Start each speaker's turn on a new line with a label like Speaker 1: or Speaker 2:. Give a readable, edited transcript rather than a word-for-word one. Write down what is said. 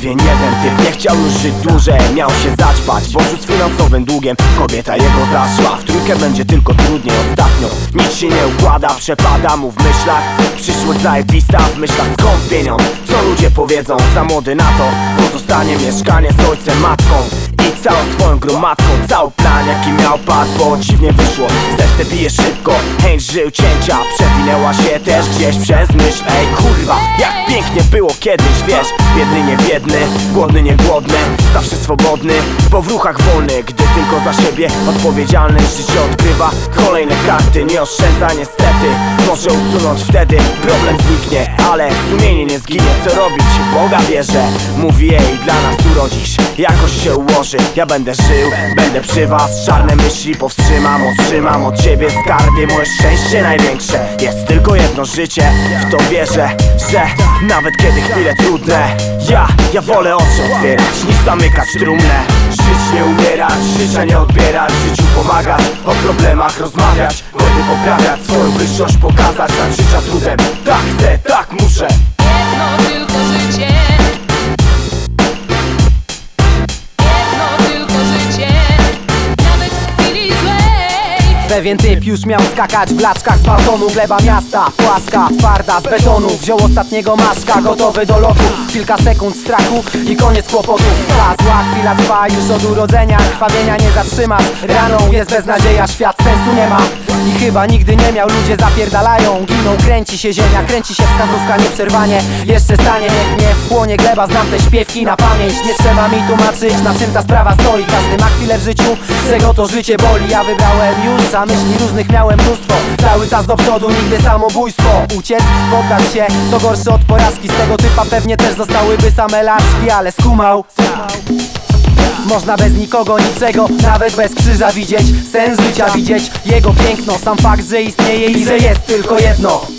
Speaker 1: Pewien jeden typ nie chciał już żyć dłużej. Miał się zaćpać, bo rzut z finansowym długiem. Kobieta jego zaszła, w trójkę będzie tylko trudniej. Ostatnio nic się nie układa, przepada mu w myślach. Przyszłość zajebista, w myślach skąd pieniądz? Co ludzie powiedzą? Za młody na to pozostanie mieszkanie z ojcem, matką i całą swoją gromadką. Cały plan jaki miał padł, bo dziwnie wyszło. Serce bije szybko, chęć żył cięcia przewinęła się też gdzieś przez myśl. Ej kurwa, jak pięknie było kiedyś, wiesz. Biedny nie biedny, głodny nie głodny, zawsze swobodny, bo w ruchach wolny. Gdy tylko za siebie odpowiedzialny, życie odgrywa kolejne karty. Nie oszczędza niestety, może usunąć wtedy problem zniknie, ale sumienie nie zginie. Co robić? W Boga wierzę, mówi jej, dla nas urodzisz. Jakoś się ułoży, ja będę żył, będę przy was. Czarne myśli powstrzymam, otrzymam od ciebie skarbie. Moje szczęście największe, jest tylko jedno życie. W to wierzę, że nawet kiedy chwile trudne, ja wolę oczy otwierać niż zamykać trumnę. Żyć nie umierać, życia nie odbierać, życiu pomagać, o problemach rozmawiać, błędy poprawiać, swoją wyższość pokazać nad życia trudem. Tak chcę, tak muszę.
Speaker 2: Jedno tylko życie. Jedno tylko życie. Nawet w chwili złej.
Speaker 3: Pewien typ już miał skakać w laczkach z balkonu. Gleba miasta, płaska, twarda z betonu. Wziął ostatniego maszka, gotowy do lotu. Kilka sekund strachu i koniec kłopotów. Ta zła chwila trwa już od urodzenia. Krwawienia nie zatrzymasz, raną jest beznadzieja. Świat sensu nie ma i chyba nigdy nie miał. Ludzie zapierdalają, giną, kręci się ziemia. Kręci się wskazówka nieprzerwanie. Jeszcze stanie, niech mnie wchłonie gleba. Znam te śpiewki na pamięć. Nie trzeba mi tłumaczyć, na czym ta sprawa stoi. Każdy ma chwilę w życiu, czego to życie boli. Ja wybrałem już, a myśli różnych miałem mnóstwo. Cały czas do przodu, nigdy samobójstwo. Uciec, poddać się, to gorsze od porażki. Z tego typa pewnie też zostałyby same laczki, ale skumał. Można bez nikogo, niczego, nawet bez krzyża widzieć sens życia, widzieć jego piękno. Sam fakt, że istnieje i że jest tylko jedno.